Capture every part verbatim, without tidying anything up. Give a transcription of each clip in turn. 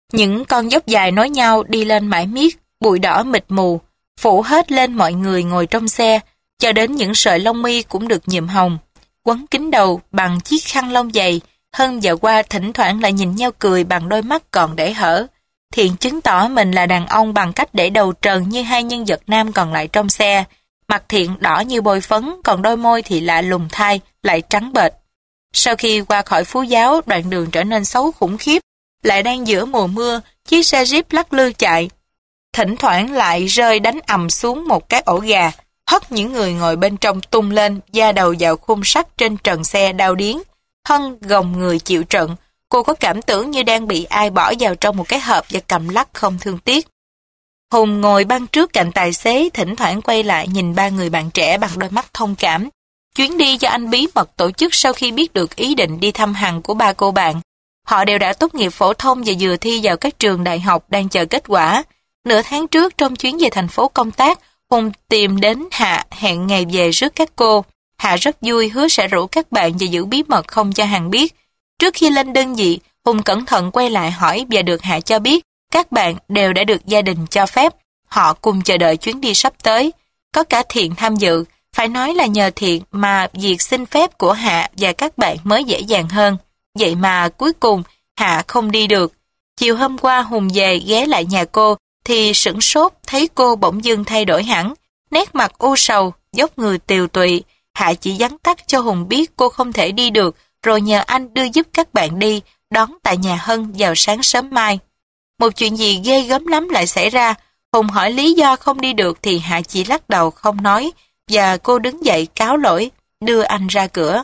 Những con dốc dài nối nhau đi lên mãi miết, bụi đỏ mịt mù, phủ hết lên mọi người ngồi trong xe, cho đến những sợi lông mi cũng được nhuộm hồng, quấn kín đầu bằng chiếc khăn lông dày. Hân và Hoa thỉnh thoảng lại nhìn nhau cười bằng đôi mắt còn để hở. Thiện chứng tỏ mình là đàn ông bằng cách để đầu trần như hai nhân vật nam còn lại trong xe. Mặt Thiện đỏ như bôi phấn, còn đôi môi thì lạ lùng thai, lại trắng bệch. Sau khi qua khỏi Phú Giáo, đoạn đường trở nên xấu khủng khiếp. Lại đang giữa mùa mưa, chiếc xe Jeep lắc lư chạy. Thỉnh thoảng lại rơi đánh ầm xuống một cái ổ gà, hất những người ngồi bên trong tung lên, da đầu vào khung sắt trên trần xe đau điếng. Hân gồng người chịu trận, cô có cảm tưởng như đang bị ai bỏ vào trong một cái hộp và cầm lắc không thương tiếc. Hùng ngồi băng trước cạnh tài xế, thỉnh thoảng quay lại nhìn ba người bạn trẻ bằng đôi mắt thông cảm. Chuyến đi do anh bí mật tổ chức sau khi biết được ý định đi thăm Hằng của ba cô bạn. Họ đều đã tốt nghiệp phổ thông và vừa thi vào các trường đại học đang chờ kết quả. Nửa tháng trước trong chuyến về thành phố công tác, Hùng tìm đến Hạ hẹn ngày về rước các cô. Hạ rất vui hứa sẽ rủ các bạn và giữ bí mật không cho Hằng biết. Trước khi lên đơn vị, Hùng cẩn thận quay lại hỏi và được Hạ cho biết các bạn đều đã được gia đình cho phép. Họ cùng chờ đợi chuyến đi sắp tới. Có cả Thiện tham dự. Phải nói là nhờ Thiện mà việc xin phép của Hạ và các bạn mới dễ dàng hơn. Vậy mà cuối cùng Hạ không đi được. Chiều hôm qua Hùng về ghé lại nhà cô thì sửng sốt thấy cô bỗng dưng thay đổi hẳn. Nét mặt u sầu, dốc người tiều tụy. Hạ chỉ vắn tắt cho Hùng biết cô không thể đi được, rồi nhờ anh đưa giúp các bạn đi, đón tại nhà Hân vào sáng sớm mai. Một chuyện gì ghê gớm lắm lại xảy ra. Hùng hỏi lý do không đi được thì Hạ chỉ lắc đầu không nói, và cô đứng dậy cáo lỗi, đưa anh ra cửa.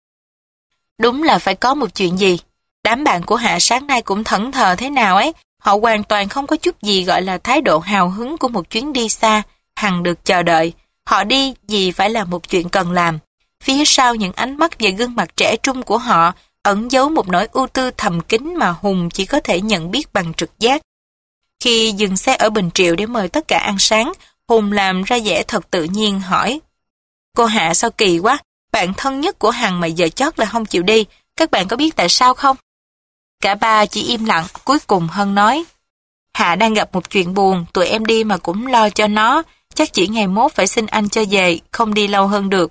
Đúng là phải có một chuyện gì. Đám bạn của Hạ sáng nay cũng thẫn thờ thế nào ấy. Họ hoàn toàn không có chút gì gọi là thái độ hào hứng của một chuyến đi xa, hằng được chờ đợi. Họ đi vì phải là một chuyện cần làm. Phía sau những ánh mắt và gương mặt trẻ trung của họ ẩn giấu một nỗi ưu tư thầm kín mà Hùng chỉ có thể nhận biết bằng trực giác. Khi dừng xe ở Bình Triệu để mời tất cả ăn sáng, Hùng làm ra vẻ thật tự nhiên hỏi: Cô Hạ sao kỳ quá, bạn thân nhất của Hằng mà giờ chót là không chịu đi, các bạn có biết tại sao không? Cả ba chỉ im lặng, cuối cùng Hân nói: Hạ đang gặp một chuyện buồn, tụi em đi mà cũng lo cho nó, chắc chỉ ngày mốt phải xin anh cho về, không đi lâu hơn được.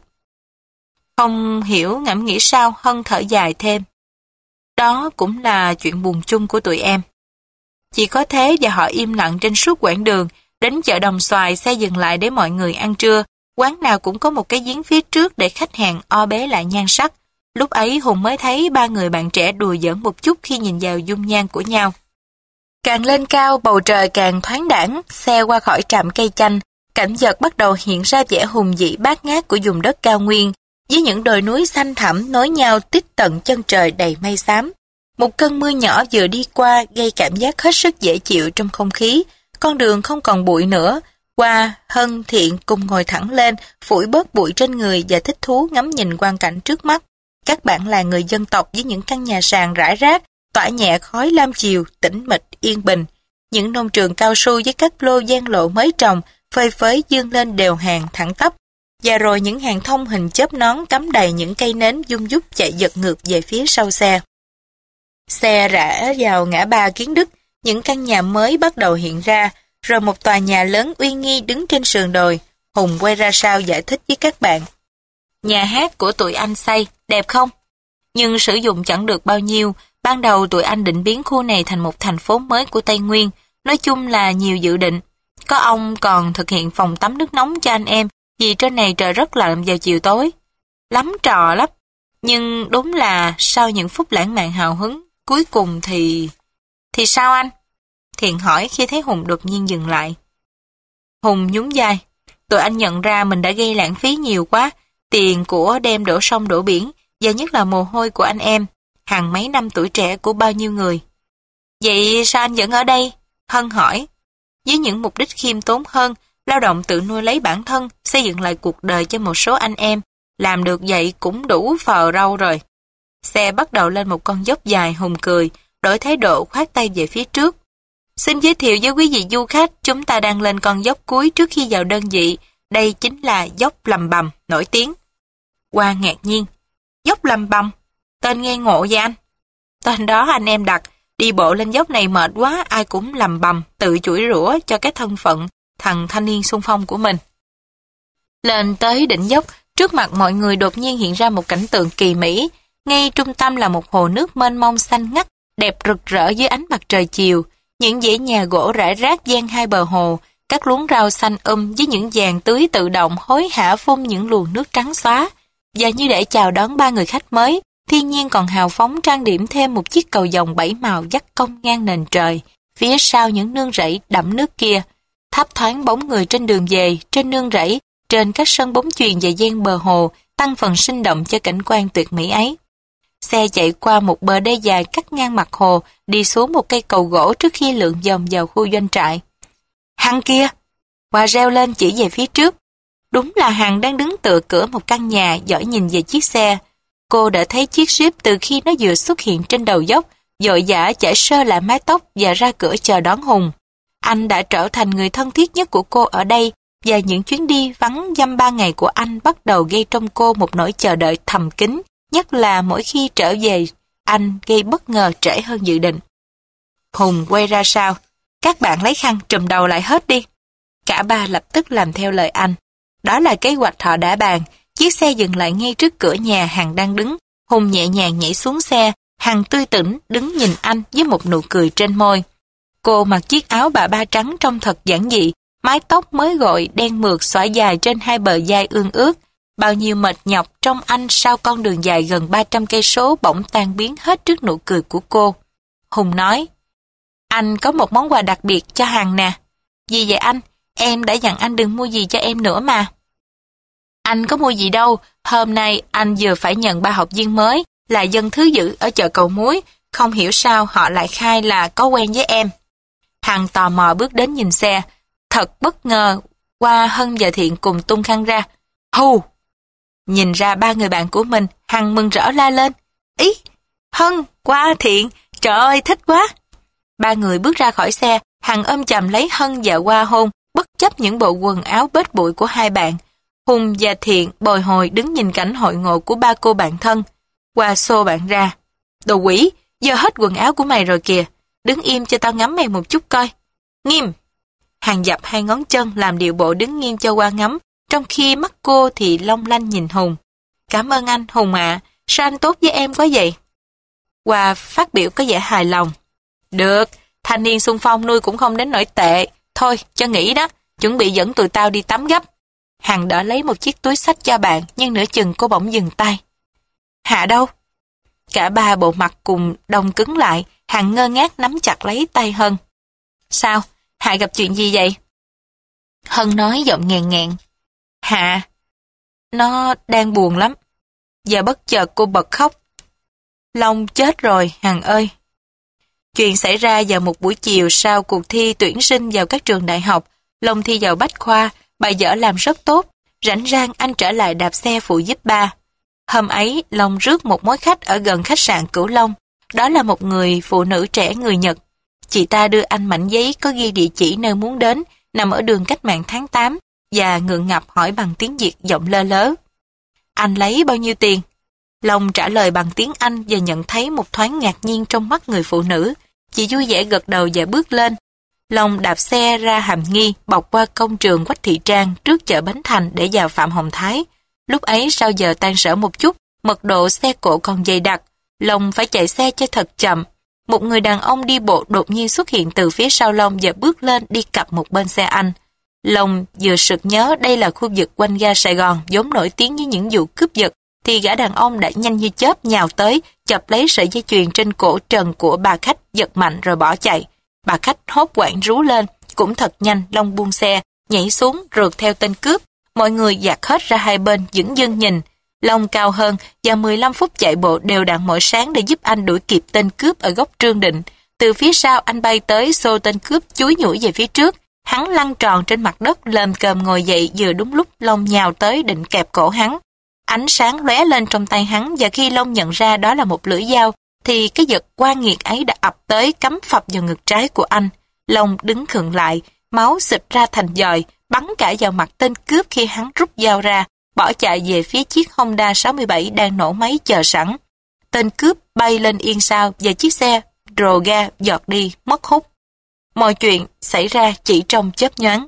Không hiểu ngẫm nghĩ sao, Hân thở dài thêm: Đó cũng là chuyện buồn chung của tụi em. Chỉ có thế và họ im lặng trên suốt quãng đường. Đến chợ Đồng Xoài, xe dừng lại để mọi người ăn trưa. Quán nào cũng có một cái giếng phía trước để khách hàng o bế lại nhan sắc. Lúc ấy Hùng mới thấy ba người bạn trẻ đùa giỡn một chút khi nhìn vào dung nhan của nhau. Càng lên cao, bầu trời càng thoáng đãng. Xe qua khỏi trạm cây chanh, cảnh vật bắt đầu hiện ra vẻ hùng vĩ bát ngát của vùng đất cao nguyên, với những đồi núi xanh thẳm nối nhau tít tận chân trời đầy mây xám. Một cơn mưa nhỏ vừa đi qua gây cảm giác hết sức dễ chịu trong không khí. Con đường không còn bụi nữa. Hoa, Hân, Thiện cùng ngồi thẳng lên, phủi bớt bụi trên người và thích thú ngắm nhìn quang cảnh trước mắt. Các bạn là người dân tộc với những căn nhà sàn rải rác, tỏa nhẹ khói lam chiều, tĩnh mịch, yên bình. Những nông trường cao su với các lô gian lộ mới trồng, phơi phới dương lên đều hàng thẳng tắp. Và rồi những hàng thông hình chớp nón cắm đầy những cây nến dung dúc chạy giật ngược về phía sau xe. Xe rẽ vào ngã ba Kiến Đức, những căn nhà mới bắt đầu hiện ra, rồi một tòa nhà lớn uy nghi đứng trên sườn đồi. Hùng quay ra sau giải thích với các bạn: Nhà hát của tụi anh xây, đẹp không? Nhưng sử dụng chẳng được bao nhiêu. Ban đầu tụi anh định biến khu này thành một thành phố mới của Tây Nguyên. Nói chung là nhiều dự định. Có ông còn thực hiện phòng tắm nước nóng cho anh em, vì trên này trời rất lạnh vào chiều tối. Lắm trò lắm. Nhưng đúng là sau những phút lãng mạn hào hứng, cuối cùng thì... Thì sao anh? Thiện hỏi khi thấy Hùng đột nhiên dừng lại. Hùng nhún vai. Tụi anh nhận ra mình đã gây lãng phí nhiều quá. Tiền của đem đổ sông đổ biển, và nhất là mồ hôi của anh em, hàng mấy năm tuổi trẻ của bao nhiêu người. Vậy sao anh vẫn ở đây? Hân hỏi. Với những mục đích khiêm tốn hơn, lao động tự nuôi lấy bản thân, xây dựng lại cuộc đời cho một số anh em. Làm được vậy cũng đủ phờ rau rồi. Xe bắt đầu lên một con dốc dài. Hùng cười, đổi thái độ khoát tay về phía trước. Xin giới thiệu với quý vị du khách, chúng ta đang lên con dốc cuối trước khi vào đơn vị. Đây chính là dốc Lầm Bầm, nổi tiếng. Hoa ngạc nhiên. Dốc Lầm Bầm? Tên nghe ngộ vậy anh? Tên đó anh em đặt, Đi bộ lên dốc này mệt quá, ai cũng lầm bầm, tự chửi rủa cho cái thân phận thằng thanh niên xung phong của mình. Lên tới đỉnh dốc, trước mặt mọi người đột nhiên hiện ra một cảnh tượng kỳ mỹ. Ngay trung tâm là một hồ nước mênh mông xanh ngắt, đẹp rực rỡ dưới ánh mặt trời chiều. Những dãy nhà gỗ rải rác dang hai bờ hồ, các luống rau xanh um với những giàn tưới tự động hối hả phun những luồng nước trắng xóa. Và như để chào đón ba người khách mới, thiên nhiên còn hào phóng trang điểm thêm một chiếc cầu vồng bảy màu dắt cong ngang nền trời. Phía sau những nương rẫy đẫm nước kia, thấp thoáng bóng người trên đường về, trên nương rẫy, trên các sân bóng chuyền và gian bờ hồ, tăng phần sinh động cho cảnh quan tuyệt mỹ ấy. Xe chạy qua một bờ đê dài cắt ngang mặt hồ, đi xuống một cây cầu gỗ trước khi lượn vòng vào khu doanh trại. Hằng kia! Hoa reo lên chỉ về phía trước. Đúng là Hằng đang đứng tựa cửa một căn nhà, dõi nhìn về chiếc xe. Cô đã thấy chiếc Jeep từ khi nó vừa xuất hiện trên đầu dốc, vội vã chải sơ lại mái tóc và ra cửa chờ đón Hùng. Anh đã trở thành người thân thiết nhất của cô ở đây, và những chuyến đi vắng dăm ba ngày của anh bắt đầu gây trong cô một nỗi chờ đợi thầm kín, nhất là mỗi khi trở về, anh gây bất ngờ trễ hơn dự định. Hùng quay ra sau, các bạn lấy khăn trùm đầu lại hết đi. Cả ba lập tức làm theo lời anh. Đó là kế hoạch họ đã bàn. Chiếc xe dừng lại ngay trước cửa nhà Hằng đang đứng. Hùng nhẹ nhàng nhảy xuống xe, Hằng tươi tỉnh đứng nhìn anh với một nụ cười trên môi. Cô mặc chiếc áo bà ba trắng trông thật giản dị, mái tóc mới gội đen mượt xõa dài trên hai bờ vai ương ướt. Bao nhiêu mệt nhọc trong anh sau con đường dài gần ba trăm cây số bỗng tan biến hết trước nụ cười của cô. Hùng nói, anh có một món quà đặc biệt cho Hằng nè. Gì vậy anh? Em đã dặn anh đừng mua gì cho em nữa mà. Anh có mua gì đâu, hôm nay anh vừa phải nhận ba học viên mới, là dân thứ dữ ở chợ Cầu Muối, không hiểu sao họ lại khai là có quen với em. Hằng tò mò bước đến nhìn xe, thật bất ngờ, Hoa, Hân và Thiện cùng tung khăn ra. Hù! Nhìn ra ba người bạn của mình, Hằng mừng rỡ la lên. Ý! Hân, Hoa, Thiện, trời ơi, thích quá! Ba người bước ra khỏi xe, Hằng ôm chầm lấy Hân và Hoa hôn, bất chấp những bộ quần áo bết bụi của hai bạn. Hùng và Thiện bồi hồi đứng nhìn cảnh hội ngộ của ba cô bạn thân. Hoa xô bạn ra. Đồ quỷ, giờ hết quần áo của mày rồi kìa. Đứng im cho tao ngắm mày một chút coi. Nghiêm! Hằng dập hai ngón chân làm điệu bộ đứng nghiêm cho Hoa ngắm, trong khi mắt cô thì long lanh nhìn Hùng. Cảm ơn anh, Hùng ạ. À, sao anh tốt với em quá vậy? Hoa phát biểu có vẻ hài lòng. Được, thanh niên xung phong nuôi cũng không đến nỗi tệ. Thôi, cho nghỉ đó, chuẩn bị dẫn tụi tao đi tắm gấp. Hằng đỡ lấy một chiếc túi xách cho bạn, nhưng nửa chừng cô bỗng dừng tay. Hạ đâu? Cả ba bộ mặt cùng đông cứng lại, Hằng ngơ ngác nắm chặt lấy tay Hân. Sao? Hạ gặp chuyện gì vậy? Hân nói giọng nghẹn nghẹn. Hạ, nó đang buồn lắm. Và bất chợt cô bật khóc. Long chết rồi, Hằng ơi. Chuyện xảy ra vào một buổi chiều sau cuộc thi tuyển sinh vào các trường đại học. Long thi vào Bách Khoa, bài vở làm rất tốt. Rảnh rang anh trở lại đạp xe phụ giúp ba. Hôm ấy, Long rước một mối khách ở gần khách sạn Cửu Long. Đó là một người phụ nữ trẻ người Nhật. Chị ta đưa anh mảnh giấy có ghi địa chỉ nơi muốn đến, nằm ở đường Cách mạng tháng tám, và ngượng ngập hỏi bằng tiếng Việt giọng lơ lớ. Anh lấy bao nhiêu tiền? Long trả lời bằng tiếng Anh và nhận thấy một thoáng ngạc nhiên trong mắt người phụ nữ. Chị vui vẻ gật đầu và bước lên. Long đạp xe ra Hàm Nghi, bọc qua công trường Quách Thị Trang trước chợ Bến Thành để vào Phạm Hồng Thái. Lúc ấy sau giờ tan sở một chút, mật độ xe cộ còn dày đặc. Long phải chạy xe cho thật chậm. Một người đàn ông đi bộ đột nhiên xuất hiện từ phía sau Long và bước lên đi cặp một bên xe anh. Long vừa sực nhớ đây là khu vực quanh ga Sài Gòn vốn nổi tiếng với những vụ cướp giật, thì gã đàn ông đã nhanh như chớp nhào tới, chập lấy sợi dây chuyền trên cổ trần của bà khách, giật mạnh rồi bỏ chạy. Bà khách hốt hoảng rú lên, cũng thật nhanh. Long buông xe, nhảy xuống rượt theo tên cướp. Mọi người dạt hết ra hai bên dửng dưng nhìn. Long cao hơn và mười lăm phút chạy bộ đều đặn mỗi sáng để giúp anh đuổi kịp tên cướp ở góc Trương Định. Từ phía sau anh bay tới xô tên cướp chúi nhủi về phía trước. Hắn lăn tròn trên mặt đất lồm cồm ngồi dậy vừa đúng lúc Long nhào tới định kẹp cổ hắn. Ánh sáng lóe lên trong tay hắn và khi Long nhận ra đó là một lưỡi dao thì cái vật oan nghiệt ấy đã ập tới cắm phập vào ngực trái của anh. Long đứng khựng lại, máu xịt ra thành giòi, bắn cả vào mặt tên cướp khi hắn rút dao ra, bỏ chạy về phía chiếc Honda sáu mươi bảy đang nổ máy chờ sẵn. Tên cướp bay lên yên sau và chiếc xe rồ ga giọt đi, mất hút. Mọi chuyện xảy ra chỉ trong chớp nhoáng.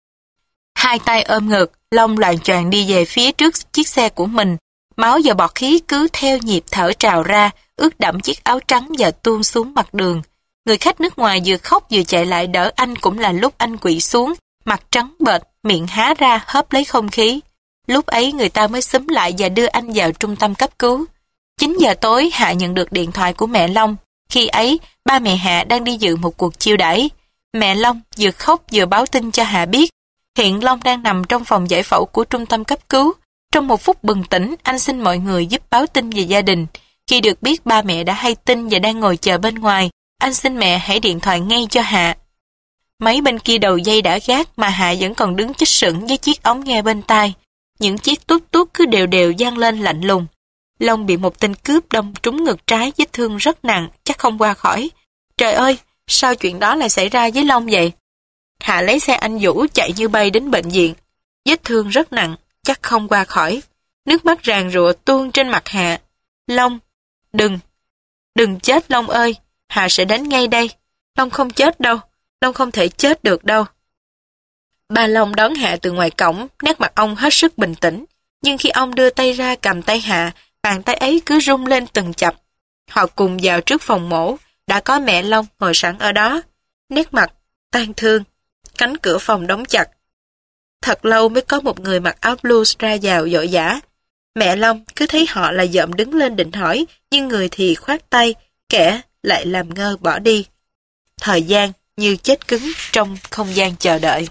Hai tay ôm ngực, Long loạng choạng đi về phía trước chiếc xe của mình. Máu và bọt khí cứ theo nhịp thở trào ra, ướt đẫm chiếc áo trắng và tuôn xuống mặt đường. Người khách nước ngoài vừa khóc vừa chạy lại đỡ anh, cũng là lúc anh quỵ xuống, mặt trắng bệch, miệng há ra hớp lấy không khí. Lúc ấy người ta mới xúm lại và đưa anh vào trung tâm cấp cứu. chín giờ tối Hạ nhận được điện thoại của mẹ Long. Khi ấy, ba mẹ Hạ đang đi dự một cuộc chiêu đãi. Mẹ Long vừa khóc vừa báo tin cho Hạ biết. Hiện Long đang nằm trong phòng giải phẫu của trung tâm cấp cứu. Trong một phút bừng tỉnh, anh xin mọi người giúp báo tin về gia đình. Khi được biết ba mẹ đã hay tin và đang ngồi chờ bên ngoài, anh xin mẹ hãy điện thoại ngay cho Hạ. Máy bên kia đầu dây đã gác mà Hạ vẫn còn đứng chích sững với chiếc ống nghe bên tai. Những chiếc tút tút cứ đều đều vang lên lạnh lùng. Long bị một tên cướp đâm trúng ngực trái, vết thương rất nặng, chắc không qua khỏi. Trời ơi, sao chuyện đó lại xảy ra với Long vậy? Hạ lấy xe anh Vũ chạy như bay đến bệnh viện. Vết thương rất nặng, chắc không qua khỏi. Nước mắt ràn rụa tuôn trên mặt Hạ. Long, đừng, đừng chết Long ơi, Hạ sẽ đến ngay đây. Long không chết đâu, Long không thể chết được đâu. Ba Long đón Hạ từ ngoài cổng, nét mặt ông hết sức bình tĩnh. Nhưng khi ông đưa tay ra cầm tay Hạ, bàn tay ấy cứ rung lên từng chập. Họ cùng vào trước phòng mổ, đã có mẹ Long ngồi sẵn ở đó. Nét mặt tang thương, cánh cửa phòng đóng chặt. Thật lâu mới có một người mặc áo blues ra vào vội vã. Mẹ Long cứ thấy họ là dợm đứng lên định hỏi, nhưng người thì khoát tay, kẻ lại làm ngơ bỏ đi. Thời gian như chết cứng trong không gian chờ đợi.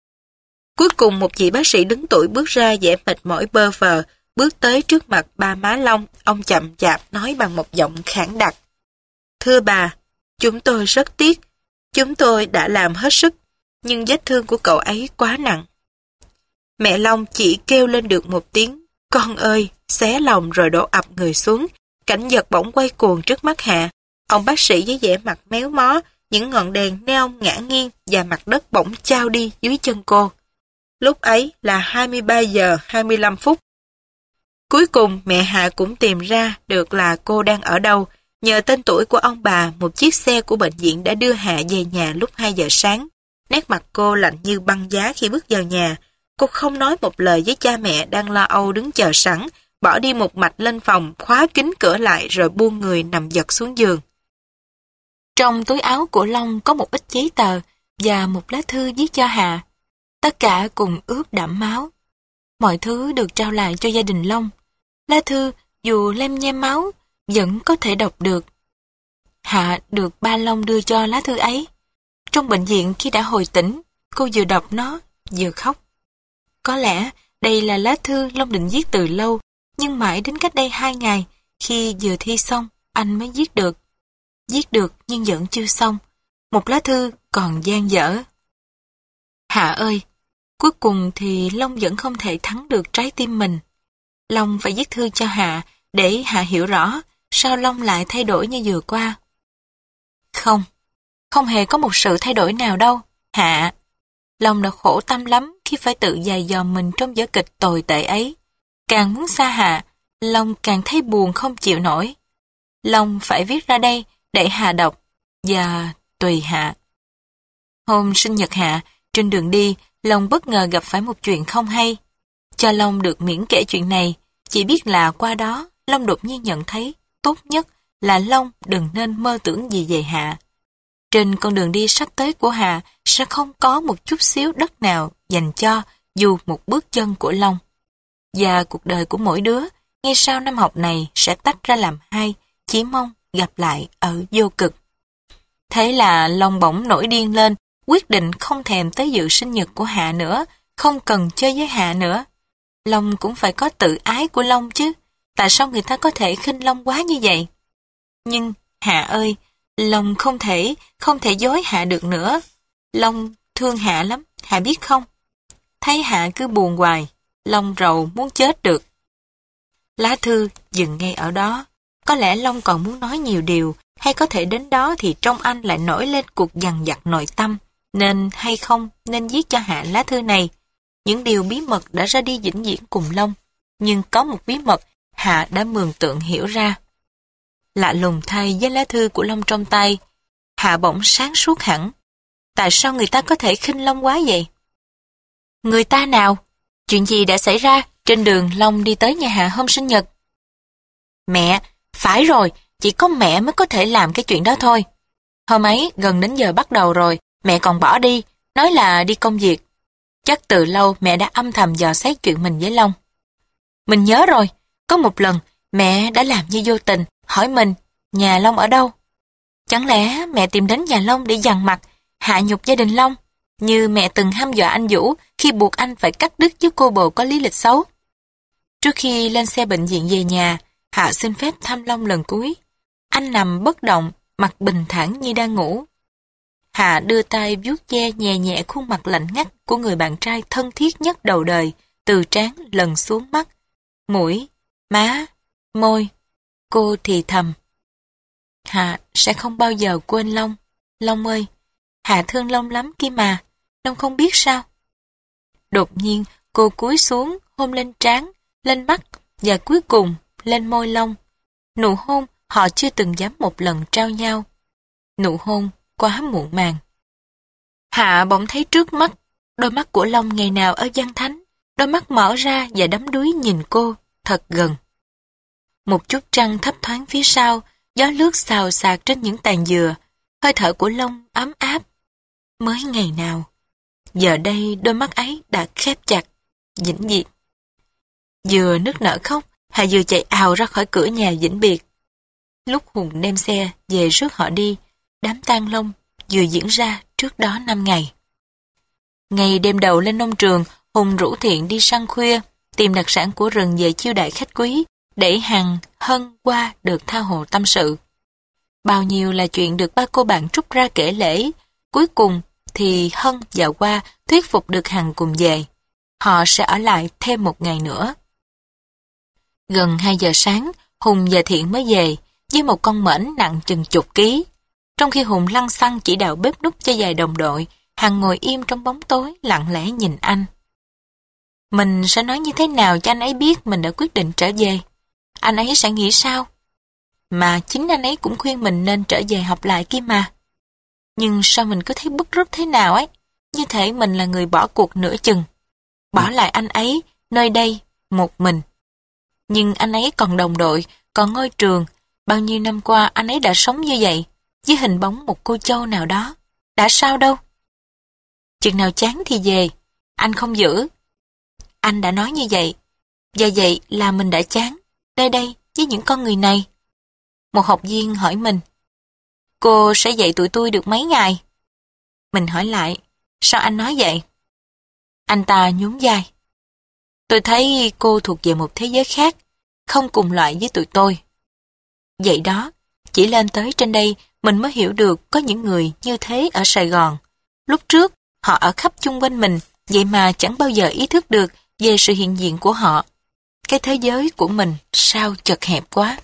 Cuối cùng một vị bác sĩ đứng tuổi bước ra vẻ mệt mỏi bơ phờ, bước tới trước mặt ba má Long, ông chậm chạp nói bằng một giọng khản đặc. Thưa bà, chúng tôi rất tiếc, chúng tôi đã làm hết sức, nhưng vết thương của cậu ấy quá nặng. Mẹ Long chỉ kêu lên được một tiếng, con ơi, xé lòng rồi đổ ập người xuống, cảnh vật bỗng quay cuồng trước mắt Hạ. Ông bác sĩ với vẻ mặt méo mó, những ngọn đèn neon ngã nghiêng và mặt đất bỗng chao đi dưới chân cô. Lúc ấy là hai mươi ba giờ hai mươi lăm phút. Cuối cùng mẹ Hạ cũng tìm ra được là cô đang ở đâu. Nhờ tên tuổi của ông bà, một chiếc xe của bệnh viện đã đưa Hạ về nhà lúc hai giờ sáng. Nét mặt cô lạnh như băng giá khi bước vào nhà. Cô không nói một lời với cha mẹ đang lo âu đứng chờ sẵn, bỏ đi một mạch lên phòng, khóa kín cửa lại rồi buông người nằm giật xuống giường. Trong túi áo của Long có một ít giấy tờ và một lá thư viết cho Hạ. Tất cả cùng ướt đẫm máu. Mọi thứ được trao lại cho gia đình Long. Lá thư dù lem nhem máu vẫn có thể đọc được. Hạ được ba Long đưa cho lá thư ấy. Trong bệnh viện khi đã hồi tỉnh, cô vừa đọc nó vừa khóc. Có lẽ đây là lá thư Long định viết từ lâu, nhưng mãi đến cách đây hai ngày, khi vừa thi xong, anh mới viết được. Viết được nhưng vẫn chưa xong. Một lá thư còn dang dở. Hạ ơi, cuối cùng thì Long vẫn không thể thắng được trái tim mình. Long phải viết thư cho Hạ để Hạ hiểu rõ sao Long lại thay đổi như vừa qua. Không, không hề có một sự thay đổi nào đâu, Hạ. Long đã khổ tâm lắm khi phải tự dày dò mình trong vở kịch tồi tệ ấy. Càng muốn xa Hạ, Long càng thấy buồn không chịu nổi. Long phải viết ra đây để Hạ đọc và tùy Hạ. Hôm sinh nhật Hạ, trên đường đi, Long bất ngờ gặp phải một chuyện không hay. Cho Long được miễn kể chuyện này, chỉ biết là qua đó, Long đột nhiên nhận thấy tốt nhất là Long đừng nên mơ tưởng gì về Hạ. Trên con đường đi sắp tới của Hạ sẽ không có một chút xíu đất nào dành cho dù một bước chân của Long. Và cuộc đời của mỗi đứa, ngay sau năm học này sẽ tách ra làm hai, chỉ mong gặp lại ở vô cực. Thế là Long bỗng nổi điên lên, quyết định không thèm tới dự sinh nhật của Hạ nữa, không cần chơi với Hạ nữa. Long cũng phải có tự ái của Long chứ, tại sao người ta có thể khinh Long quá như vậy? Nhưng, Hạ ơi, Long không thể, không thể dối Hạ được nữa. Long thương Hạ lắm, Hạ biết không? Thấy Hạ cứ buồn hoài, Long rầu muốn chết được. Lá thư dừng ngay ở đó. Có lẽ Long còn muốn nói nhiều điều, hay có thể đến đó thì trong anh lại nổi lên cuộc dằn vặt nội tâm. Nên hay không nên viết cho Hạ lá thư này. Những điều bí mật đã ra đi vĩnh viễn cùng Long. Nhưng có một bí mật Hạ đã mường tượng hiểu ra. Lạ lùng thay với lá thư của Long trong tay, Hạ bỗng sáng suốt hẳn. Tại sao người ta có thể khinh Long quá vậy? Người ta nào? Chuyện gì đã xảy ra trên đường Long đi tới nhà Hạ hôm sinh nhật? Mẹ, phải rồi, chỉ có mẹ mới có thể làm cái chuyện đó thôi. Hôm ấy gần đến giờ bắt đầu rồi, mẹ còn bỏ đi, nói là đi công việc. Chắc từ lâu mẹ đã âm thầm dò xét chuyện mình với Long. Mình nhớ rồi, có một lần mẹ đã làm như vô tình, hỏi mình nhà Long ở đâu. Chẳng lẽ mẹ tìm đến nhà Long để dằn mặt, hạ nhục gia đình Long, như mẹ từng hăm dọa anh Vũ khi buộc anh phải cắt đứt với cô bồ có lý lịch xấu. Trước khi lên xe bệnh viện về nhà, Hạ xin phép thăm Long lần cuối. Anh nằm bất động, mặt bình thản như đang ngủ. Hạ đưa tay vuốt ve nhẹ nhẹ khuôn mặt lạnh ngắt của người bạn trai thân thiết nhất đầu đời, từ trán lần xuống mắt, mũi, má, môi. Cô thì thầm. Hạ sẽ không bao giờ quên Long. Long ơi, Hạ thương Long lắm kia mà, Long không biết sao. Đột nhiên, cô cúi xuống, hôn lên trán, lên mắt và cuối cùng lên môi Long. Nụ hôn họ chưa từng dám một lần trao nhau. Nụ hôn quá muộn màng. Hạ bỗng thấy trước mắt, đôi mắt của Long ngày nào ở Văn Thánh, đôi mắt mở ra và đắm đuối nhìn cô, thật gần. Một chút trăng thấp thoáng phía sau, gió lướt xào xạc trên những tàn dừa, hơi thở của Long ấm áp. Mới ngày nào, giờ đây đôi mắt ấy đã khép chặt, vĩnh biệt. Vừa nức nở khóc, Hạ vừa chạy ào ra khỏi cửa nhà vĩnh biệt. Lúc Hùng đem xe về rước họ đi, đám tang Long vừa diễn ra trước đó năm ngày. Ngày đêm đầu lên nông trường, Hùng rủ Thiện đi săn khuya, tìm đặc sản của rừng về chiêu đãi khách quý, để Hằng, Hân qua được tha hồ tâm sự. Bao nhiêu là chuyện được ba cô bạn trút ra kể lễ, cuối cùng thì Hân và Qua thuyết phục được Hằng cùng về. Họ sẽ ở lại thêm một ngày nữa. Gần hai giờ sáng, Hùng và Thiện mới về, với một con mễn nặng chừng chục ký. Trong khi Hùng lăng xăng chỉ đạo bếp núc cho vài đồng đội, Hằng ngồi im trong bóng tối lặng lẽ nhìn anh. Mình sẽ nói như thế nào cho anh ấy biết mình đã quyết định trở về? Anh ấy sẽ nghĩ sao? Mà chính anh ấy cũng khuyên mình nên trở về học lại kia mà. Nhưng sao mình cứ thấy bứt rứt thế nào ấy? Như thể mình là người bỏ cuộc nửa chừng. Bỏ lại anh ấy, nơi đây, một mình. Nhưng anh ấy còn đồng đội, còn ngôi trường. Bao nhiêu năm qua anh ấy đã sống như vậy, với hình bóng một cô Châu nào đó. Đã sao đâu? Chừng nào chán thì về, anh không giữ. Anh đã nói như vậy, và vậy là mình đã chán, đây đây với những con người này. Một học viên hỏi mình, cô sẽ dạy tụi tôi được mấy ngày? Mình hỏi lại, sao anh nói vậy? Anh ta nhún vai. Tôi thấy cô thuộc về một thế giới khác, không cùng loại với tụi tôi. Vậy đó, chỉ lên tới trên đây mình mới hiểu được có những người như thế ở Sài Gòn. Lúc trước, họ ở khắp chung quanh mình, vậy mà chẳng bao giờ ý thức được về sự hiện diện của họ. Cái thế giới của mình sao chật hẹp quá.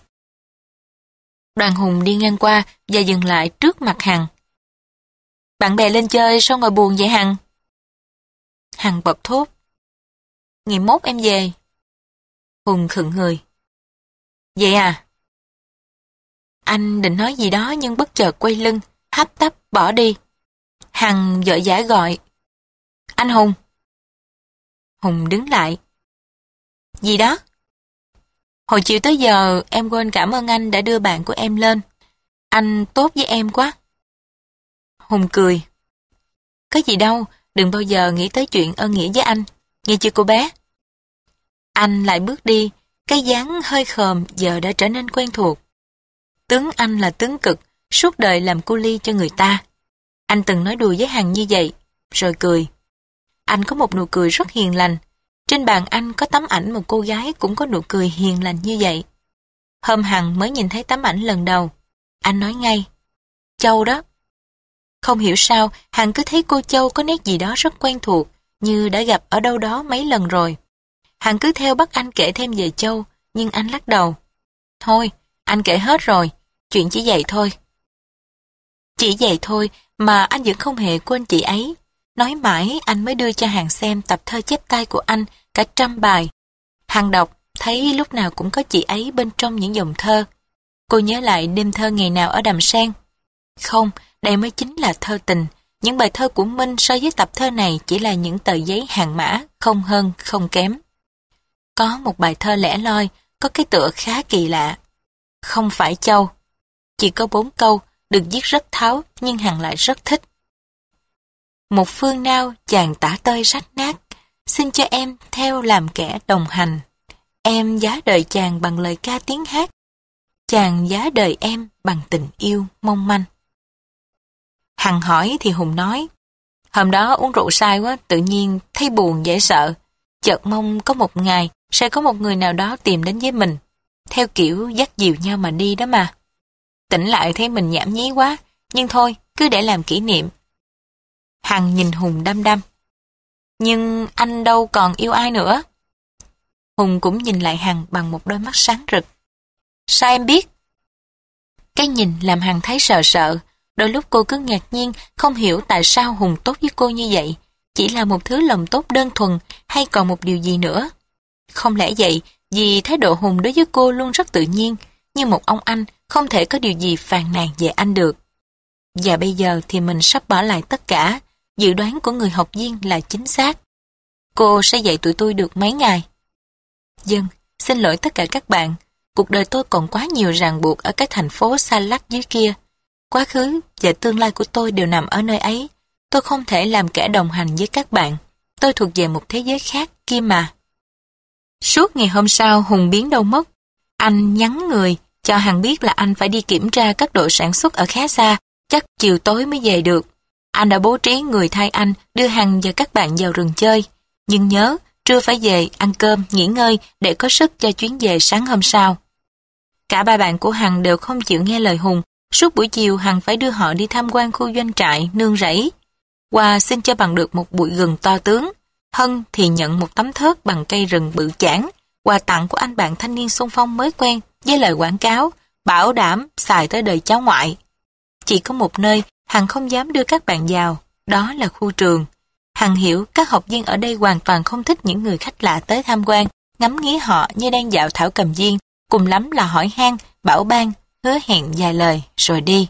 Đoàn Hùng đi ngang qua và dừng lại trước mặt Hằng. Bạn bè lên chơi sao ngồi buồn vậy Hằng? Hằng bật thốt. Ngày mốt em về. Hùng khựng người. Vậy à? Anh định nói gì đó nhưng bất chợt quay lưng, hấp tấp bỏ đi. Hằng vội vã gọi. Anh Hùng. Hùng đứng lại. Gì đó? Hồi chiều tới giờ em quên cảm ơn anh đã đưa bạn của em lên. Anh tốt với em quá. Hùng cười. Có gì đâu, đừng bao giờ nghĩ tới chuyện ơn nghĩa với anh. Nghe chưa cô bé? Anh lại bước đi, cái dáng hơi khờm giờ đã trở nên quen thuộc. Tướng anh là tướng cực, suốt đời làm cu li cho người ta. Anh từng nói đùa với Hằng như vậy, rồi cười. Anh có một nụ cười rất hiền lành. Trên bàn anh có tấm ảnh một cô gái cũng có nụ cười hiền lành như vậy. Hôm Hằng mới nhìn thấy tấm ảnh lần đầu. Anh nói ngay, Châu đó. Không hiểu sao, Hằng cứ thấy cô Châu có nét gì đó rất quen thuộc, như đã gặp ở đâu đó mấy lần rồi. Hằng cứ theo bắt anh kể thêm về Châu, nhưng anh lắc đầu. Thôi, anh kể hết rồi, chuyện chỉ vậy thôi. Chỉ vậy thôi mà anh vẫn không hề quên chị ấy. Nói mãi anh mới đưa cho Hằng xem tập thơ chép tay của anh cả trăm bài. Hằng đọc thấy lúc nào cũng có chị ấy bên trong những dòng thơ. Cô nhớ lại đêm thơ ngày nào ở Đàm Sen. Không, đây mới chính là thơ tình. Những bài thơ của Minh so với tập thơ này chỉ là những tờ giấy hàng mã, không hơn, không kém. Có một bài thơ lẻ loi, có cái tựa khá kỳ lạ. Không phải Châu. Chỉ có bốn câu, được viết rất tháo, nhưng Hằng lại rất thích. Một phương nào chàng tả tơi rách nát, xin cho em theo làm kẻ đồng hành. Em giá đời chàng bằng lời ca tiếng hát, chàng giá đời em bằng tình yêu mong manh. Hằng hỏi thì Hùng nói, hôm đó uống rượu say quá, tự nhiên thấy buồn dễ sợ. Chợt mong có một ngày sẽ có một người nào đó tìm đến với mình, theo kiểu dắt dìu nhau mà đi đó mà. Tỉnh lại thấy mình nhảm nhí quá, nhưng thôi, cứ để làm kỷ niệm. Hằng nhìn Hùng đăm đăm. Nhưng anh đâu còn yêu ai nữa? Hùng cũng nhìn lại Hằng bằng một đôi mắt sáng rực. Sao em biết? Cái nhìn làm Hằng thấy sợ sợ. Đôi lúc cô cứ ngạc nhiên, không hiểu tại sao Hùng tốt với cô như vậy. Chỉ là một thứ lòng tốt đơn thuần hay còn một điều gì nữa? Không lẽ vậy, vì thái độ Hùng đối với cô luôn rất tự nhiên, như một ông anh không thể có điều gì phàn nàn về anh được. Và bây giờ thì mình sắp bỏ lại tất cả. Dự đoán của người học viên là chính xác. Cô sẽ dạy tụi tôi được mấy ngày? Dân, xin lỗi tất cả các bạn. Cuộc đời tôi còn quá nhiều ràng buộc ở cái thành phố xa lắc dưới kia. Quá khứ và tương lai của tôi đều nằm ở nơi ấy. Tôi không thể làm kẻ đồng hành với các bạn. Tôi thuộc về một thế giới khác kia mà. Suốt ngày hôm sau Hùng biến đâu mất. Anh nhắn người cho Hằng biết là anh phải đi kiểm tra các đội sản xuất ở khá xa, chắc chiều tối mới về được. Anh đã bố trí người thay anh đưa Hằng và các bạn vào rừng chơi. Nhưng nhớ, trưa phải về ăn cơm, nghỉ ngơi để có sức cho chuyến về sáng hôm sau. Cả ba bạn của Hằng đều không chịu nghe lời Hùng. Suốt buổi chiều Hằng phải đưa họ đi tham quan khu doanh trại, nương rẫy. Hoa xin cho bằng được một bụi gừng to tướng. Hân thì nhận một tấm thớt bằng cây rừng bự chảng, quà tặng của anh bạn thanh niên xung phong mới quen với lời quảng cáo, bảo đảm xài tới đời cháu ngoại. Chỉ có một nơi Hằng không dám đưa các bạn vào, đó là khu trường. Hằng hiểu các học viên ở đây hoàn toàn không thích những người khách lạ tới tham quan, ngắm nghía họ như đang dạo thảo cầm viên, cùng lắm là hỏi han, bảo ban, hứa hẹn vài lời rồi đi.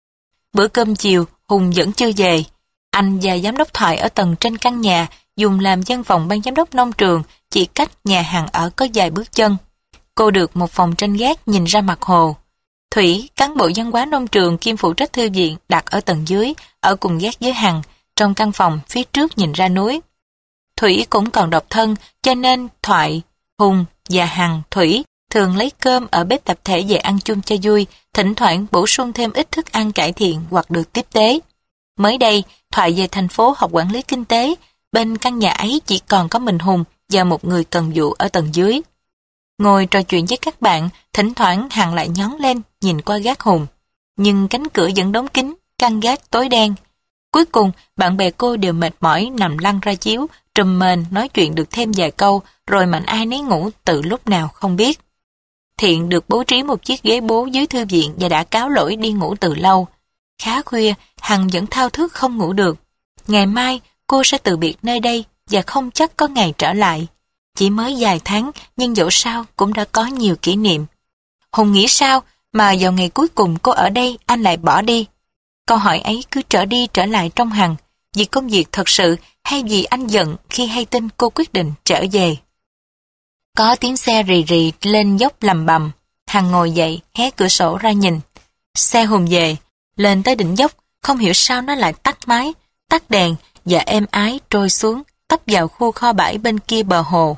Bữa cơm chiều, Hùng vẫn chưa về. Anh và giám đốc Thoại ở tầng trên căn nhà dùng làm văn phòng ban giám đốc nông trường, chỉ cách nhà Hằng ở có vài bước chân. Cô được một phòng trên gác nhìn ra mặt hồ. Thủy, cán bộ văn hóa nông trường kiêm phụ trách thư viện đặt ở tầng dưới, ở cùng gác với Hằng, trong căn phòng phía trước nhìn ra núi. Thủy cũng còn độc thân, cho nên Thoại, Hùng và Hằng, Thủy thường lấy cơm ở bếp tập thể về ăn chung cho vui, thỉnh thoảng bổ sung thêm ít thức ăn cải thiện hoặc được tiếp tế. Mới đây, Thoại về thành phố học quản lý kinh tế, bên căn nhà ấy chỉ còn có mình Hùng và một người cần vụ ở tầng dưới. Ngồi trò chuyện với các bạn, thỉnh thoảng Hằng lại nhón lên nhìn qua gác Hùng. Nhưng cánh cửa vẫn đóng kín, căn gác tối đen. Cuối cùng, bạn bè cô đều mệt mỏi nằm lăn ra chiếu, trùm mền nói chuyện được thêm vài câu, rồi mạnh ai nấy ngủ từ lúc nào không biết. Thiện được bố trí một chiếc ghế bố dưới thư viện và đã cáo lỗi đi ngủ từ lâu. Khá khuya, Hằng vẫn thao thức không ngủ được. Ngày mai, cô sẽ từ biệt nơi đây và không chắc có ngày trở lại. Chỉ mới vài tháng, nhưng dẫu sao cũng đã có nhiều kỷ niệm. Hùng nghĩ sao mà vào ngày cuối cùng cô ở đây anh lại bỏ đi? Câu hỏi ấy cứ trở đi trở lại trong Hằng, vì công việc thật sự hay vì anh giận khi hay tin cô quyết định trở về. Có tiếng xe rì rì lên dốc lầm bầm. Hằng ngồi dậy, hé cửa sổ ra nhìn. Xe Hùng về, lên tới đỉnh dốc, không hiểu sao nó lại tắt máy, tắt đèn và êm ái trôi xuống, tấp vào khu kho bãi bên kia bờ hồ.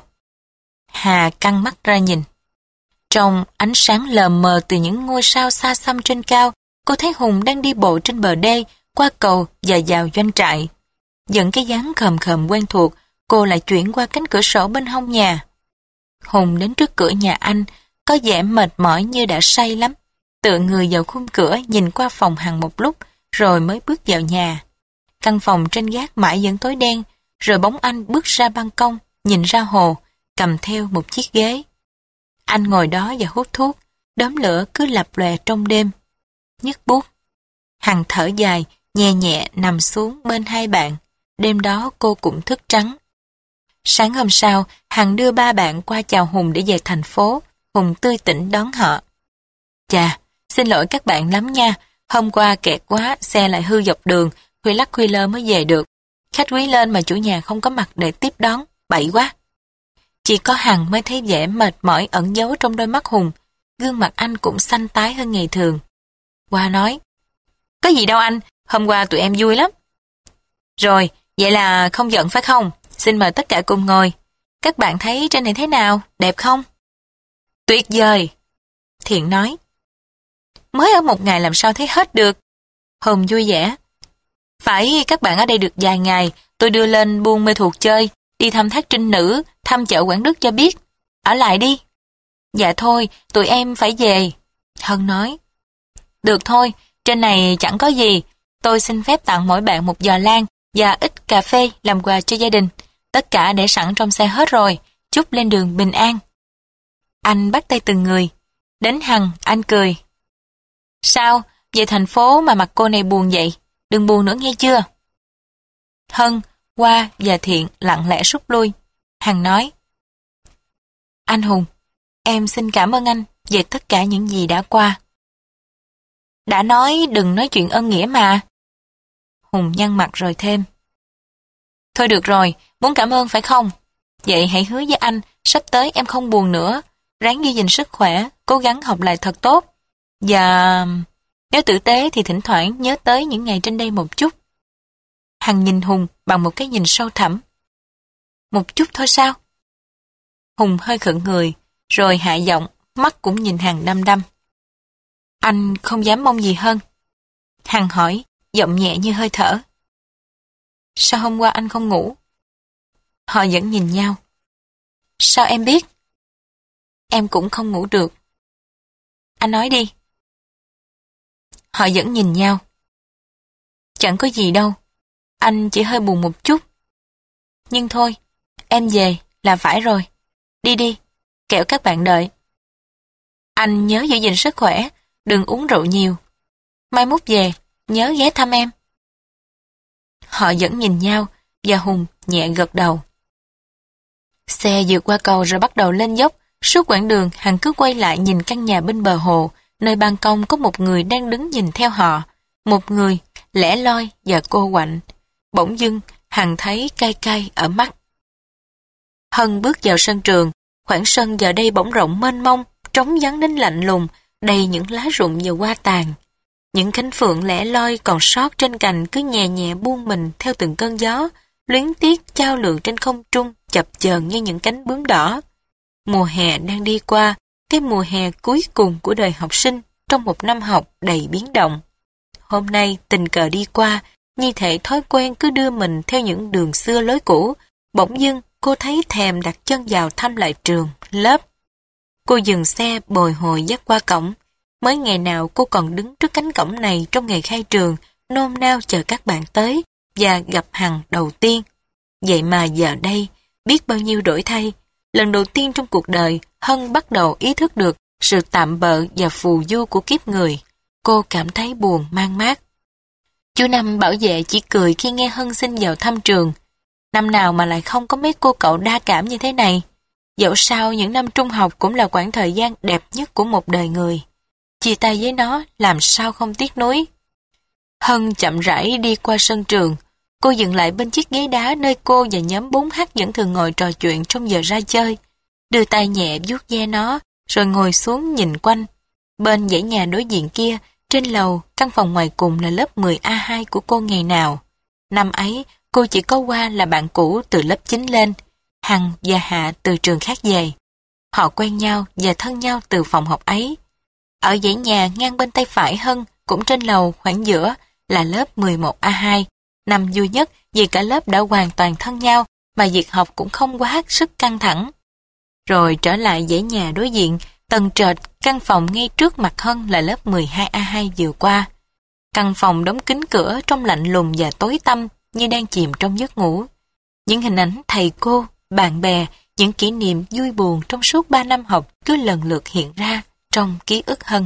Hà căng mắt ra nhìn. Trong ánh sáng lờ mờ từ những ngôi sao xa xăm trên cao, cô thấy Hùng đang đi bộ trên bờ đê, qua cầu và vào doanh trại. Dẫn cái dáng khờm khờm quen thuộc, cô lại chuyển qua cánh cửa sổ bên hông nhà. Hùng đến trước cửa nhà anh, có vẻ mệt mỏi như đã say lắm. Tựa người vào khung cửa nhìn qua phòng Hằng một lúc, rồi mới bước vào nhà. Căn phòng trên gác mãi vẫn tối đen, rồi bóng anh bước ra ban công, nhìn ra hồ, cầm theo một chiếc ghế. Anh ngồi đó và hút thuốc, đốm lửa cứ lập lòe trong đêm. Nhức buốt. Hằng thở dài, nhẹ nhẹ nằm xuống bên hai bạn. Đêm đó cô cũng thức trắng. Sáng hôm sau, Hằng đưa ba bạn qua chào Hùng để về thành phố. Hùng tươi tỉnh đón họ. Chà, xin lỗi các bạn lắm nha. Hôm qua kẹt quá, xe lại hư dọc đường, khuya lắc khuya lơ mới về được. Khách quý lên mà chủ nhà không có mặt để tiếp đón, bậy quá. Chỉ có Hằng mới thấy vẻ mệt mỏi ẩn giấu trong đôi mắt Hùng. Gương mặt anh cũng xanh tái hơn ngày thường. Hoa nói, có gì đâu anh, hôm qua tụi em vui lắm. Rồi, vậy là không giận phải không? Xin mời tất cả cùng ngồi. Các bạn thấy trên này thế nào, đẹp không? Tuyệt vời, Thiện nói. Mới ở một ngày làm sao thấy hết được. Hùng vui vẻ. Phải các bạn ở đây được vài ngày, tôi đưa lên Buôn Mê Thuột chơi, đi thăm thác Trinh Nữ, thăm chợ Quảng Đức cho biết. Ở lại đi. Dạ thôi, tụi em phải về. Hân nói. Được thôi, trên này chẳng có gì. Tôi xin phép tặng mỗi bạn một giò lan và ít cà phê làm quà cho gia đình. Tất cả để sẵn trong xe hết rồi. Chúc lên đường bình an. Anh bắt tay từng người. Đến Hằng, anh cười. Sao? Về thành phố mà mặt cô này buồn vậy? Đừng buồn nữa nghe chưa? Hân, Hoa và Thiện lặng lẽ rút lui. Hằng nói. Anh Hùng, em xin cảm ơn anh về tất cả những gì đã qua. Đã nói đừng nói chuyện ân nghĩa mà. Hùng nhăn mặt rồi thêm. Thôi được rồi, muốn cảm ơn phải không? Vậy hãy hứa với anh, sắp tới em không buồn nữa. Ráng giữ gìn sức khỏe, cố gắng học lại thật tốt. Và nếu tử tế thì thỉnh thoảng nhớ tới những ngày trên đây một chút. Hằng nhìn Hùng bằng một cái nhìn sâu thẳm. Một chút thôi sao? Hùng hơi khựng người, rồi hạ giọng, mắt cũng nhìn Hằng đăm đăm. Anh không dám mong gì hơn. Hằng hỏi, giọng nhẹ như hơi thở. Sao hôm qua anh không ngủ? Họ vẫn nhìn nhau. Sao em biết? Em cũng không ngủ được. Anh nói đi. Họ vẫn nhìn nhau. Chẳng có gì đâu. Anh chỉ hơi buồn một chút. Nhưng thôi, em về là phải rồi. Đi đi, kẻo các bạn đợi. Anh nhớ giữ gìn sức khỏe, đừng uống rượu nhiều. Mai mốt về, nhớ ghé thăm em. Họ vẫn nhìn nhau, và Hùng nhẹ gật đầu. Xe vượt qua cầu rồi bắt đầu lên dốc. Suốt quãng đường, Hằng cứ quay lại nhìn căn nhà bên bờ hồ, nơi ban công có một người đang đứng nhìn theo họ. Một người, lẻ loi và cô quạnh. Bỗng dưng, Hằng thấy cay cay ở mắt. Hân bước vào sân trường, khoảng sân giờ đây bỗng rộng mênh mông, trống vắng đến lạnh lùng, đầy những lá rụng và hoa tàn. Những cánh phượng lẻ loi còn sót trên cành cứ nhẹ nhẹ buông mình theo từng cơn gió, luyến tiếc chao lượn trên không trung, chập chờn như những cánh bướm đỏ. Mùa hè đang đi qua, cái mùa hè cuối cùng của đời học sinh trong một năm học đầy biến động. Hôm nay tình cờ đi qua, như thể thói quen cứ đưa mình theo những đường xưa lối cũ, bỗng dưng cô thấy thèm đặt chân vào thăm lại trường, lớp. Cô dừng xe bồi hồi dắt qua cổng. Mới ngày nào cô còn đứng trước cánh cổng này trong ngày khai trường, nôn nao chờ các bạn tới và gặp Hằng đầu tiên. Vậy mà giờ đây, biết bao nhiêu đổi thay. Lần đầu tiên trong cuộc đời, Hân bắt đầu ý thức được sự tạm bợ và phù du của kiếp người. Cô cảm thấy buồn mang mát. Chú Năm bảo vệ chỉ cười khi nghe Hân xin vào thăm trường. Năm nào mà lại không có mấy cô cậu đa cảm như thế này. Dẫu sao những năm trung học cũng là quãng thời gian đẹp nhất của một đời người. Chia tay với nó làm sao không tiếc nuối. Hân chậm rãi đi qua sân trường. Cô dừng lại bên chiếc ghế đá nơi cô và nhóm bốn H vẫn thường ngồi trò chuyện trong giờ ra chơi. Đưa tay nhẹ vuốt ve nó, rồi ngồi xuống nhìn quanh. Bên dãy nhà đối diện kia, trên lầu, căn phòng ngoài cùng là lớp mười A hai của cô ngày nào. Năm ấy, cô chỉ có Hoa là bạn cũ từ lớp chín lên, Hằng và Hạ từ trường khác về. Họ quen nhau và thân nhau từ phòng học ấy. Ở dãy nhà ngang bên tay phải Hân, cũng trên lầu khoảng giữa, là lớp mười một A hai. Năm vui nhất vì cả lớp đã hoàn toàn thân nhau mà việc học cũng không quá sức căng thẳng. Rồi trở lại dãy nhà đối diện, tầng trệt, căn phòng ngay trước mặt Hân là lớp mười hai A hai vừa qua. Căn phòng đóng kín cửa trong lạnh lùng và tối tăm như đang chìm trong giấc ngủ. Những hình ảnh thầy cô, bạn bè, những kỷ niệm vui buồn trong suốt ba năm học cứ lần lượt hiện ra trong ký ức Hân.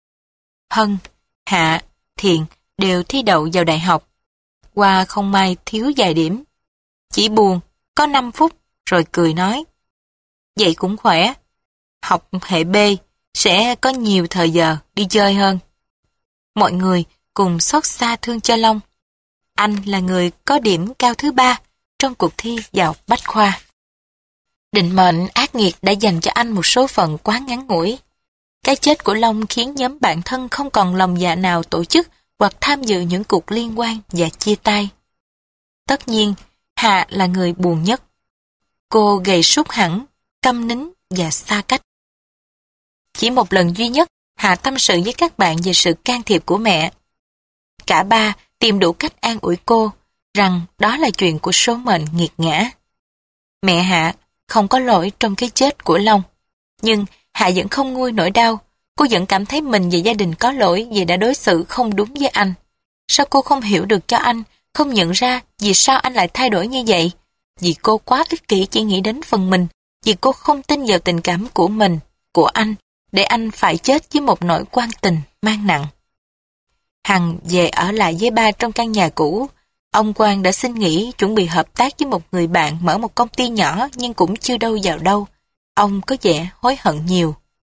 Hân, Hạ, Thiện đều thi đậu vào đại học. Hoa không may thiếu vài điểm. Chỉ buồn, có năm phút, rồi cười nói. Vậy cũng khỏe. Học hệ B, sẽ có nhiều thời giờ đi chơi hơn. Mọi người cùng xót xa thương cho Long. Anh là người có điểm cao thứ ba trong cuộc thi vào Bách Khoa. Định mệnh ác nghiệt đã dành cho anh một số phận quá ngắn ngủi. Cái chết của Long khiến nhóm bạn thân không còn lòng dạ nào tổ chức hoặc tham dự những cuộc liên quan và chia tay. Tất nhiên, Hà là người buồn nhất. Cô gầy sút hẳn, câm nín và xa cách. Chỉ một lần duy nhất, Hà tâm sự với các bạn về sự can thiệp của mẹ. Cả ba tìm đủ cách an ủi cô rằng đó là chuyện của số mệnh nghiệt ngã. Mẹ Hạ không có lỗi trong cái chết của Long, nhưng Hạ vẫn không nguôi nỗi đau. Cô vẫn cảm thấy mình và gia đình có lỗi vì đã đối xử không đúng với anh. Sao cô không hiểu được cho anh, không nhận ra vì sao anh lại thay đổi như vậy? Vì cô quá ích kỷ chỉ nghĩ đến phần mình, vì cô không tin vào tình cảm của mình, của anh, để anh phải chết với một nỗi quan tình mang nặng. Hằng về ở lại với ba trong căn nhà cũ. Ông Quang đã xin nghỉ chuẩn bị hợp tác với một người bạn mở một công ty nhỏ nhưng cũng chưa đâu vào đâu. Ông có vẻ hối hận nhiều.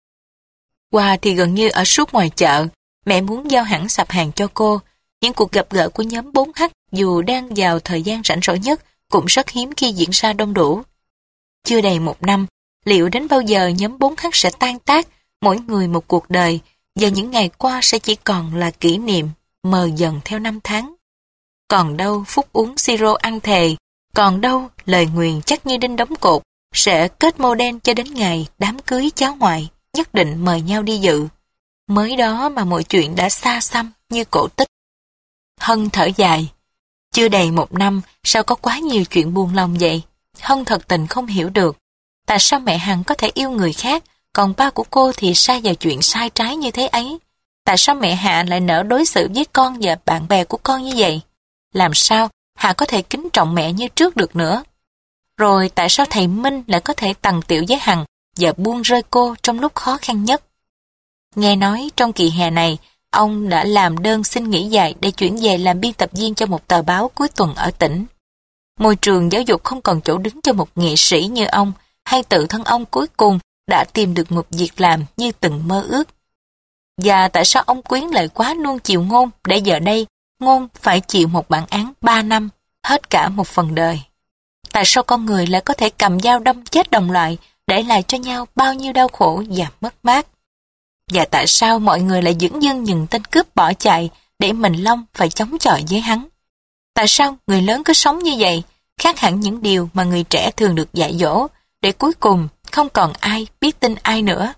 Hoa thì gần như ở suốt ngoài chợ. Mẹ muốn giao hẳn sạp hàng cho cô. Những cuộc gặp gỡ của nhóm bốn H dù đang vào thời gian rảnh rỗi nhất cũng rất hiếm khi diễn ra đông đủ. Chưa đầy một năm, liệu đến bao giờ nhóm bốn H sẽ tan tác, mỗi người một cuộc đời, và những ngày qua sẽ chỉ còn là kỷ niệm, mờ dần theo năm tháng. Còn đâu phút uống siro ăn thề, còn đâu lời nguyền chắc như đinh đóng cột, sẽ kết mô đen cho đến ngày đám cưới cháu ngoại, nhất định mời nhau đi dự. Mới đó mà mọi chuyện đã xa xăm như cổ tích. Hân thở dài. Chưa đầy một năm, sao có quá nhiều chuyện buồn lòng vậy? Hân thật tình không hiểu được. Tại sao mẹ Hằng có thể yêu người khác, còn ba của cô thì sa vào chuyện sai trái như thế ấy? Tại sao mẹ Hạ lại nỡ đối xử với con và bạn bè của con như vậy? Làm sao Hạ có thể kính trọng mẹ như trước được nữa? Rồi tại sao thầy Minh lại có thể tằng tiểu với Hằng và buông rơi cô trong lúc khó khăn nhất? Nghe nói trong kỳ hè này, ông đã làm đơn xin nghỉ dài để chuyển về làm biên tập viên cho một tờ báo cuối tuần ở tỉnh. Môi trường giáo dục không còn chỗ đứng cho một nghệ sĩ như ông, hay tự thân ông cuối cùng đã tìm được một việc làm như từng mơ ước. Và tại sao ông Quyến lại quá nuông chiều Ngôn để giờ đây Ngôn phải chịu một bản án ba năm, hết cả một phần đời? Tại sao con người lại có thể cầm dao đâm chết đồng loại, để lại cho nhau bao nhiêu đau khổ và mất mát? Và tại sao mọi người lại dửng dưng nhìn tên cướp bỏ chạy để mình Long phải chống chọi với hắn? Tại sao người lớn cứ sống như vậy, khác hẳn những điều mà người trẻ thường được dạy dỗ, để cuối cùng không còn ai biết tin ai nữa?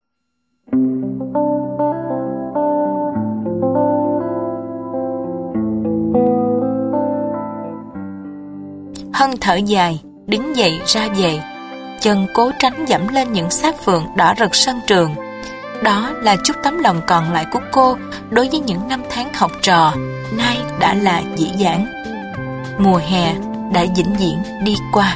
Hân thở dài, đứng dậy ra về, chân cố tránh dẫm lên những xác phượng đỏ rực sân trường. Đó là chút tấm lòng còn lại của cô đối với những năm tháng học trò, nay đã là dĩ dãn. Mùa hè đã vĩnh viễn đi qua.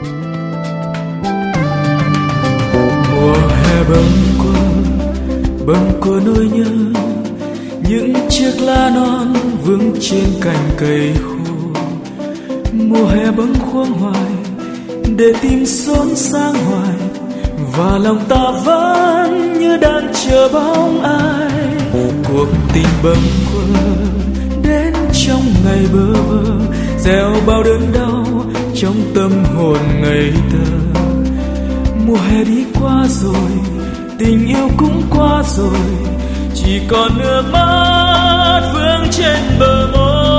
Mùa hè bâng quơ, bâng quơ nỗi nhớ, những chiếc lá non vướng trên cành cây khô. Mùa hè bâng khuâng hoài, để tim xốn sang hoài, và lòng ta vẫn như đang chờ bóng ai. Cuộc tình bâng quơ đến trong ngày bơ vơ, gieo bao đớn đau trong tâm hồn ngây thơ. Mùa hè đi qua rồi, tình yêu cũng qua rồi, chỉ còn nước mắt vương trên bờ môi.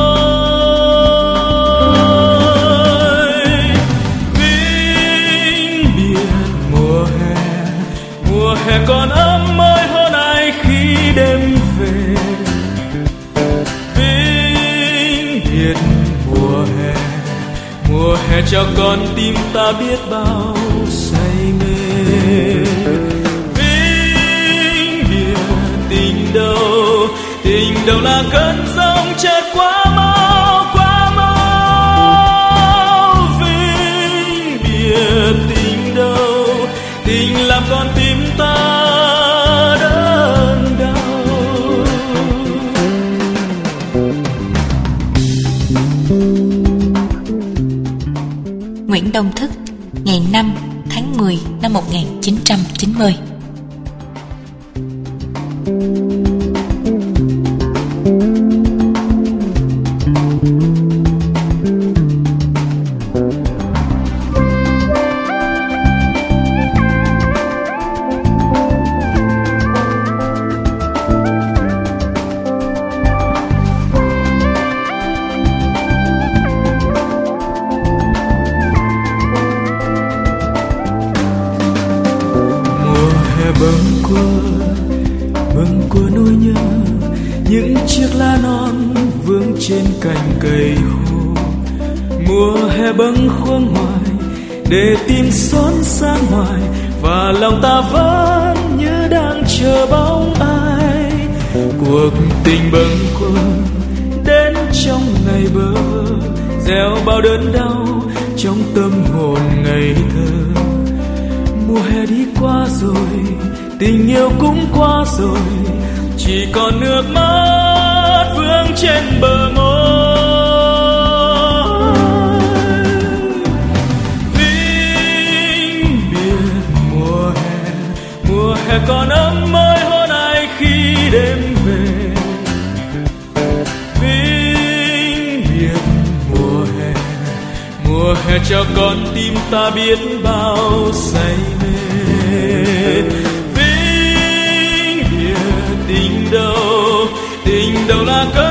Vĩnh biệt mùa hè, mùa hè còn ấm môi hôn ai khi đêm về. Vĩnh biệt mùa hè, mùa hè cho con tim ta biết bao say mê. Vĩnh biệt tình đâu, tình đâu là cơn giông chợt quá mau, quá mau. Vĩnh biệt tình đâu, tình làm con tim ta đớn đau. Nguyễn Đông Thức, ngày năm tháng mười năm một nghìn chín trăm chín mươi. cành cây khô. Mùa hè bâng khuâng ngoài để tim xốn xa ngoài, và lòng ta vẫn như đang chờ bóng ai. Cuộc tình bâng quơ đến trong ngày bơ vơ, gieo bao đớn đau trong tâm hồn ngây thơ. Mùa hè đi qua rồi, tình yêu cũng qua rồi, chỉ còn nước mắt vương trên bờ môi. Vĩnh biệt mùa hè, mùa hè còn ấm môi hôn ai khi đêm về. Vĩnh biệt mùa hè, mùa hè cho con tim ta biết bao say mê. Vĩnh biệt tình đâu, tình đâu là cớ